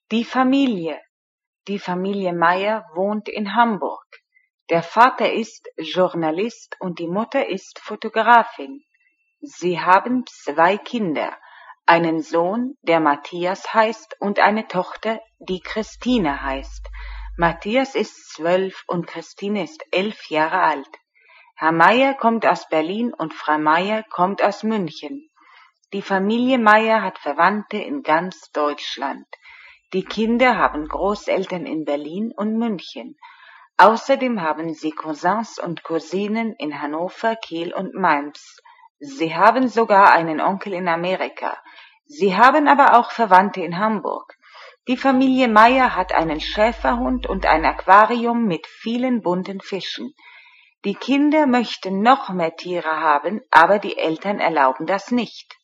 Die Familie. Die Familie Meyer wohnt in Hamburg. Der Vater ist Journalist und die Mutter ist Fotografin. Sie haben 2 Kinder, einen Sohn, der Matthias heißt, und eine Tochter, die Christine heißt. Matthias ist 12 und Christine ist 11 Jahre alt. Herr Meyer kommt aus Berlin und Frau Meyer kommt aus München. Die Familie Meyer hat Verwandte in ganz Deutschland. Die Kinder haben Großeltern in Berlin und München. Außerdem haben sie Cousins und Cousinen in Hannover, Kiel und Mainz. Sie haben sogar einen Onkel in Amerika. Sie haben aber auch Verwandte in Hamburg. Die Familie Meyer hat einen Schäferhund und ein Aquarium mit vielen bunten Fischen. Die Kinder möchten noch mehr Tiere haben, aber die Eltern erlauben das nicht.